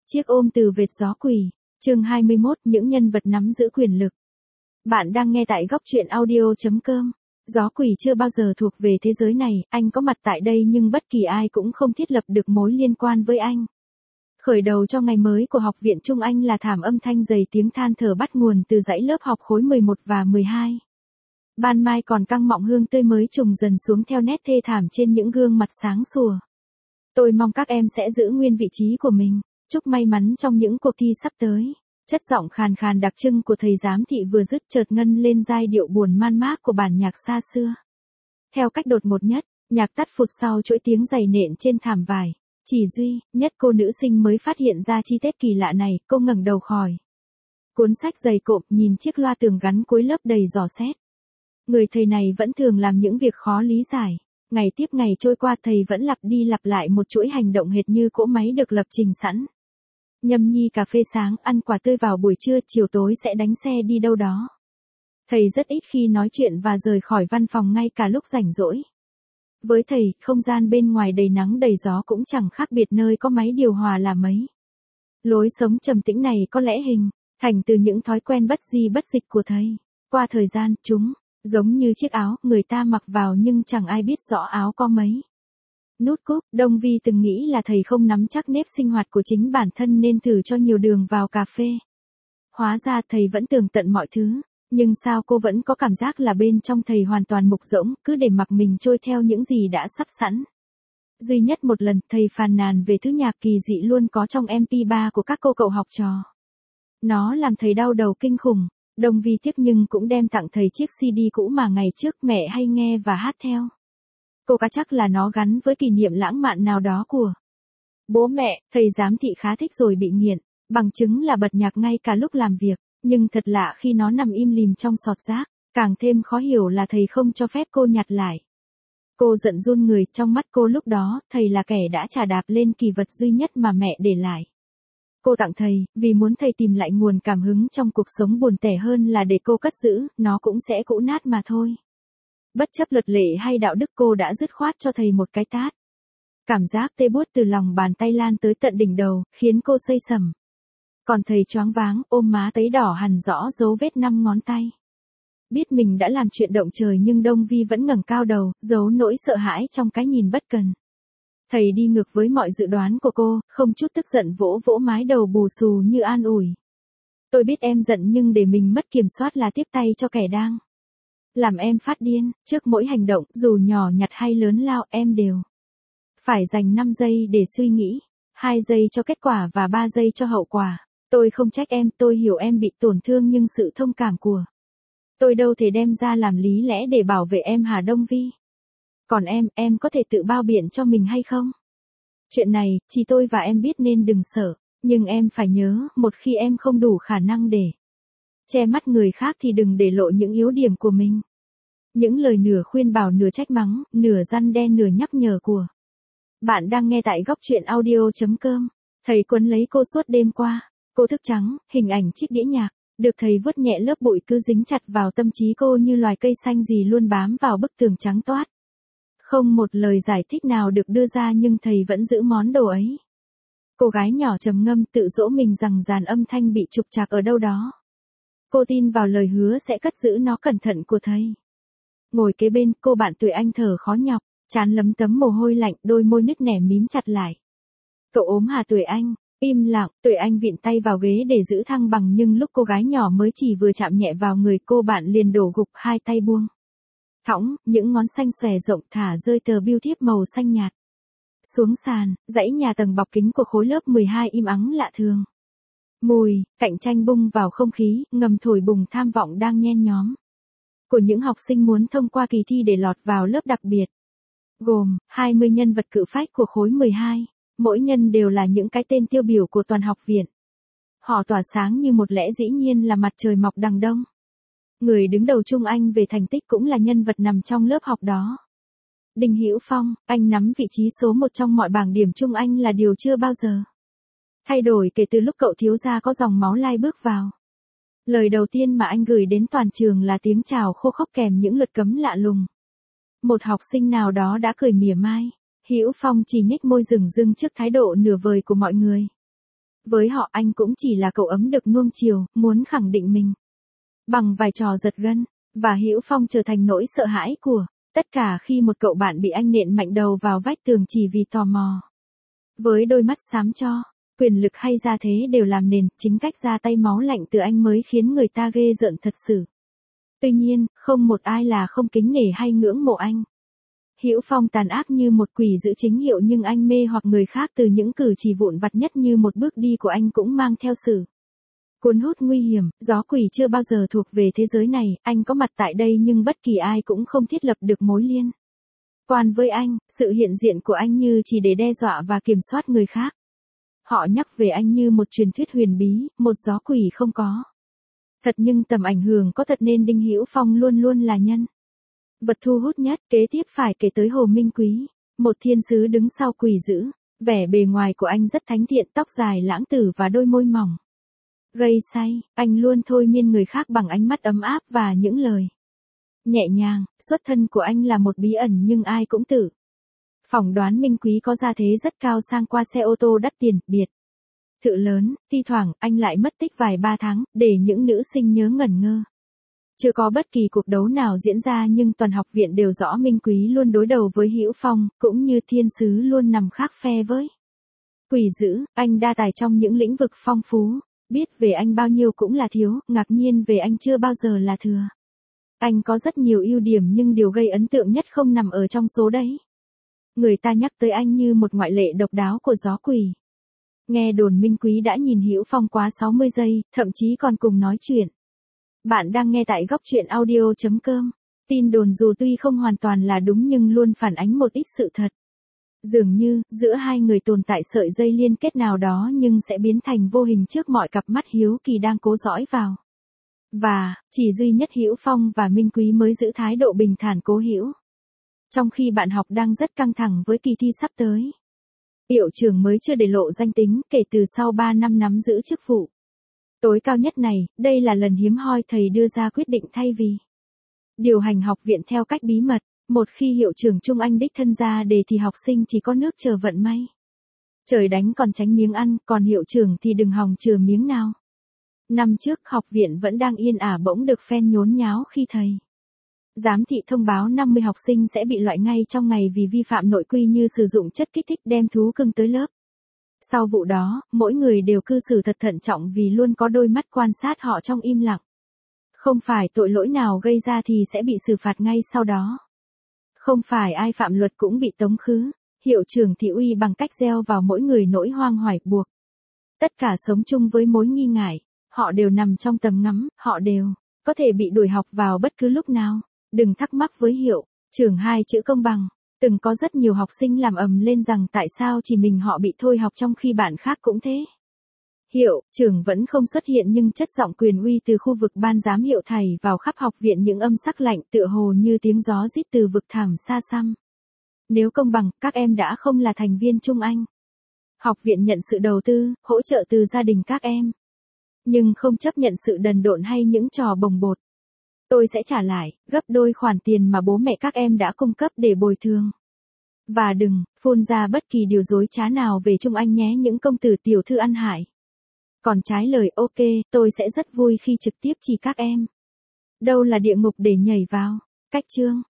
Chiếc ôm từ vệt gió quỷ, chương 21, những nhân vật nắm giữ quyền lực. Bạn đang nghe tại góc truyện audio.com. Gió quỷ chưa bao giờ thuộc về thế giới này, anh có mặt tại đây nhưng bất kỳ ai cũng không thiết lập được mối liên quan với anh. Khởi đầu cho ngày mới của Học viện Trung Anh là thảm âm thanh dày tiếng than thở bắt nguồn từ dãy lớp học khối 11 và 12. Ban mai còn căng mọng hương tươi mới trùng dần xuống theo nét thê thảm trên những gương mặt sáng sủa. Tôi mong các em sẽ giữ nguyên vị trí của mình. Chúc may mắn trong những cuộc thi sắp tới. Chất giọng khàn khàn đặc trưng của thầy giám thị vừa dứt chợt ngân lên giai điệu buồn man mác của bản nhạc xa xưa. Theo cách đột ngột nhất, nhạc tắt phụt sau chuỗi tiếng giày nện trên thảm vải. Chỉ duy nhất cô nữ sinh mới phát hiện ra chi tiết kỳ lạ này, cô ngẩng đầu khỏi cuốn sách dày cộm, nhìn chiếc loa tường gắn cuối lớp đầy dò xét. Người thầy này vẫn thường làm những việc khó lý giải. Ngày tiếp ngày trôi qua thầy vẫn lặp đi lặp lại một chuỗi hành động hệt như cỗ máy được lập trình sẵn. Nhâm nhi cà phê sáng, ăn quả tươi vào buổi trưa, chiều tối sẽ đánh xe đi đâu đó. Thầy rất ít khi nói chuyện và rời khỏi văn phòng ngay cả lúc rảnh rỗi. Với thầy, không gian bên ngoài đầy nắng đầy gió cũng chẳng khác biệt nơi có máy điều hòa là mấy. Lối sống trầm tĩnh này có lẽ hình thành từ những thói quen bất di bất dịch của thầy. Qua thời gian, chúng giống như chiếc áo người ta mặc vào nhưng chẳng ai biết rõ áo có mấy nút cúc. Đông Vi từng nghĩ là thầy không nắm chắc nếp sinh hoạt của chính bản thân nên thử cho nhiều đường vào cà phê. Hóa ra thầy vẫn tường tận mọi thứ, nhưng sao cô vẫn có cảm giác là bên trong thầy hoàn toàn mục rỗng, cứ để mặc mình trôi theo những gì đã sắp sẵn. Duy nhất một lần thầy phàn nàn về thứ nhạc kỳ dị luôn có trong MP3 của các cô cậu học trò. Nó làm thầy đau đầu kinh khủng. Đông Vi tiếc nhưng cũng đem tặng thầy chiếc CD cũ mà ngày trước mẹ hay nghe và hát theo. Cô cá chắc là nó gắn với kỷ niệm lãng mạn nào đó của bố mẹ. Thầy giám thị khá thích rồi bị nghiện, bằng chứng là bật nhạc ngay cả lúc làm việc, nhưng thật lạ khi nó nằm im lìm trong sọt rác. Càng thêm khó hiểu là thầy không cho phép cô nhặt lại. Cô giận run người, trong mắt cô lúc đó, thầy là kẻ đã chà đạp lên kỳ vật duy nhất mà mẹ để lại. Cô tặng thầy, vì muốn thầy tìm lại nguồn cảm hứng trong cuộc sống buồn tẻ hơn là để cô cất giữ, nó cũng sẽ cũ nát mà thôi. Bất chấp luật lệ hay đạo đức cô đã dứt khoát cho thầy một cái tát. Cảm giác tê buốt từ lòng bàn tay lan tới tận đỉnh đầu, khiến cô xây sẩm. Còn thầy choáng váng, ôm má tấy đỏ hằn rõ dấu vết 5 ngón tay. Biết mình đã làm chuyện động trời nhưng Đông Vi vẫn ngẩng cao đầu, giấu nỗi sợ hãi trong cái nhìn bất cần. Thầy đi ngược với mọi dự đoán của cô, không chút tức giận vỗ vỗ mái đầu bù xù như an ủi. Tôi biết em giận nhưng để mình mất kiểm soát là tiếp tay cho kẻ đang làm em phát điên. Trước mỗi hành động, dù nhỏ nhặt hay lớn lao, em đều phải dành 5 giây để suy nghĩ, 2 giây cho kết quả và 3 giây cho hậu quả. Tôi không trách em, tôi hiểu em bị tổn thương nhưng sự thông cảm của tôi đâu thể đem ra làm lý lẽ để bảo vệ em hả Đông Vi? Còn em có thể tự bao biện cho mình hay không? Chuyện này, chỉ tôi và em biết nên đừng sợ, nhưng em phải nhớ, một khi em không đủ khả năng để che mắt người khác thì đừng để lộ những yếu điểm của mình. Những lời nửa khuyên bảo nửa trách mắng, nửa răn đe nửa nhắc nhở của bạn đang nghe tại góc truyện audio.com. Thầy quấn lấy cô suốt đêm qua. Cô thức trắng, hình ảnh chiếc đĩa nhạc được thầy vuốt nhẹ lớp bụi cứ dính chặt vào tâm trí cô như loài cây xanh gì luôn bám vào bức tường trắng toát. Không một lời giải thích nào được đưa ra nhưng thầy vẫn giữ món đồ ấy. Cô gái nhỏ trầm ngâm tự dỗ mình rằng dàn âm thanh bị trục trặc ở đâu đó. Cô tin vào lời hứa sẽ cất giữ nó cẩn thận của thầy. Ngồi kế bên, cô bạn tuổi anh thở khó nhọc, trán lấm tấm mồ hôi lạnh, đôi môi nứt nẻ mím chặt lại. Cậu ốm hả tuổi anh? Im lặng, tuổi anh vịn tay vào ghế để giữ thăng bằng nhưng lúc cô gái nhỏ mới chỉ vừa chạm nhẹ vào người cô bạn liền đổ gục, hai tay buông thõng, những ngón xanh xòe rộng thả rơi tờ bưu thiếp màu xanh nhạt xuống sàn. Dãy nhà tầng bọc kính của khối lớp 12 im ắng lạ thường. Mùi cạnh tranh bung vào không khí, ngầm thổi bùng tham vọng đang nhen nhóm của những học sinh muốn thông qua kỳ thi để lọt vào lớp đặc biệt. Gồm 20 nhân vật cự phách của khối 12, mỗi nhân đều là những cái tên tiêu biểu của toàn học viện. Họ tỏa sáng như một lẽ dĩ nhiên là mặt trời mọc đằng đông. Người đứng đầu Trung Anh về thành tích cũng là nhân vật nằm trong lớp học đó. Đinh Hữu Phong, anh nắm vị trí số 1 trong mọi bảng điểm Trung Anh là điều chưa bao giờ thay đổi kể từ lúc cậu thiếu gia có dòng máu lai bước vào. Lời đầu tiên mà anh gửi đến toàn trường là tiếng chào khô khốc kèm những luật cấm lạ lùng. Một học sinh nào đó đã cười mỉa mai. Hữu Phong chỉ nhếch môi rừng rưng trước thái độ nửa vời của mọi người. Với họ anh cũng chỉ là cậu ấm được nuông chiều, muốn khẳng định mình. Bằng vài trò giật gân, và Hữu Phong trở thành nỗi sợ hãi của tất cả khi một cậu bạn bị anh nện mạnh đầu vào vách tường chỉ vì tò mò. Với đôi mắt xám cho, quyền lực hay gia thế đều làm nền, chính cách ra tay máu lạnh từ anh mới khiến người ta ghê rợn thật sự. Tuy nhiên, không một ai là không kính nể hay ngưỡng mộ anh. Hữu Phong tàn ác như một quỷ giữ chính hiệu nhưng anh mê hoặc người khác từ những cử chỉ vụn vặt nhất như một bước đi của anh cũng mang theo sự cuốn hút nguy hiểm. Gió quỷ chưa bao giờ thuộc về thế giới này, anh có mặt tại đây nhưng bất kỳ ai cũng không thiết lập được mối liên quan với anh, sự hiện diện của anh như chỉ để đe dọa và kiểm soát người khác. Họ nhắc về anh như một truyền thuyết huyền bí, một gió quỷ không có thật nhưng tầm ảnh hưởng có thật nên Đinh Hữu Phong luôn luôn là nhân vật thu hút nhất. Kế tiếp phải kể tới Hồ Minh Quý, một thiên sứ đứng sau quỷ dữ. Vẻ bề ngoài của anh rất thánh thiện, tóc dài lãng tử và đôi môi mỏng gây say. Anh luôn thôi miên người khác bằng ánh mắt ấm áp và những lời nhẹ nhàng. Xuất thân của anh là một bí ẩn nhưng ai cũng tự phỏng đoán Minh Quý có gia thế rất cao sang qua xe ô tô đắt tiền, biệt thự lớn. Thi thoảng anh lại mất tích vài ba tháng, để những nữ sinh nhớ ngẩn ngơ. Chưa có bất kỳ cuộc đấu nào diễn ra nhưng toàn học viện đều rõ Minh Quý luôn đối đầu với Hữu Phong, cũng như thiên sứ luôn nằm khác phe với quỷ dữ. Anh đa tài trong những lĩnh vực phong phú, biết về anh bao nhiêu cũng là thiếu, ngạc nhiên về anh chưa bao giờ là thừa. Anh có rất nhiều ưu điểm nhưng điều gây ấn tượng nhất không nằm ở trong số đấy. Người ta nhắc tới anh như một ngoại lệ độc đáo của gió quỷ. Nghe đồn Minh Quý đã nhìn Hữu Phong quá 60 giây, thậm chí còn cùng nói chuyện. Bạn đang nghe tại góc truyện audio.com. Tin đồn dù tuy không hoàn toàn là đúng nhưng luôn phản ánh một ít sự thật. Dường như, giữa hai người tồn tại sợi dây liên kết nào đó nhưng sẽ biến thành vô hình trước mọi cặp mắt hiếu kỳ đang cố dõi vào. Và, chỉ duy nhất Hữu Phong và Minh Quý mới giữ thái độ bình thản cố hữu. Trong khi bạn học đang rất căng thẳng với kỳ thi sắp tới. Hiệu trưởng mới chưa để lộ danh tính kể từ sau 3 năm nắm giữ chức vụ tối cao nhất này. Đây là lần hiếm hoi thầy đưa ra quyết định thay vì điều hành học viện theo cách bí mật. Một khi hiệu trưởng Trung Anh đích thân ra đề thì học sinh chỉ có nước chờ vận may. Trời đánh còn tránh miếng ăn, còn hiệu trưởng thì đừng hòng chừa miếng nào. Năm trước học viện vẫn đang yên ả bỗng được phen nhốn nháo khi thầy giám thị thông báo 50 học sinh sẽ bị loại ngay trong ngày vì vi phạm nội quy như sử dụng chất kích thích đem thú cưng tới lớp. Sau vụ đó, mỗi người đều cư xử thật thận trọng vì luôn có đôi mắt quan sát họ trong im lặng. Không phải tội lỗi nào gây ra thì sẽ bị xử phạt ngay sau đó. Không phải ai phạm luật cũng bị tống khứ. Hiệu trưởng thị uy bằng cách gieo vào mỗi người nỗi hoang hoài buộc. Tất cả sống chung với mối nghi ngại. Họ đều nằm trong tầm ngắm, họ đều có thể bị đuổi học vào bất cứ lúc nào. Đừng thắc mắc với hiệu trưởng hai chữ công bằng. Từng có rất nhiều học sinh làm ầm lên rằng tại sao chỉ mình họ bị thôi học trong khi bạn khác cũng thế. Hiệu trưởng vẫn không xuất hiện nhưng chất giọng quyền uy từ khu vực ban giám hiệu thảy vào khắp học viện những âm sắc lạnh tựa hồ như tiếng gió rít từ vực thẳm xa xăm. Nếu công bằng, các em đã không là thành viên Trung Anh. Học viện nhận sự đầu tư, hỗ trợ từ gia đình các em. Nhưng không chấp nhận sự đần độn hay những trò bồng bột. Tôi sẽ trả lại, gấp đôi khoản tiền mà bố mẹ các em đã cung cấp để bồi thường. Và đừng, phun ra bất kỳ điều dối trá nào về Trung Anh nhé những công tử tiểu thư ăn hại. Còn trái lời ok, tôi sẽ rất vui khi trực tiếp chỉ các em. Đâu là địa ngục để nhảy vào. Cách chương.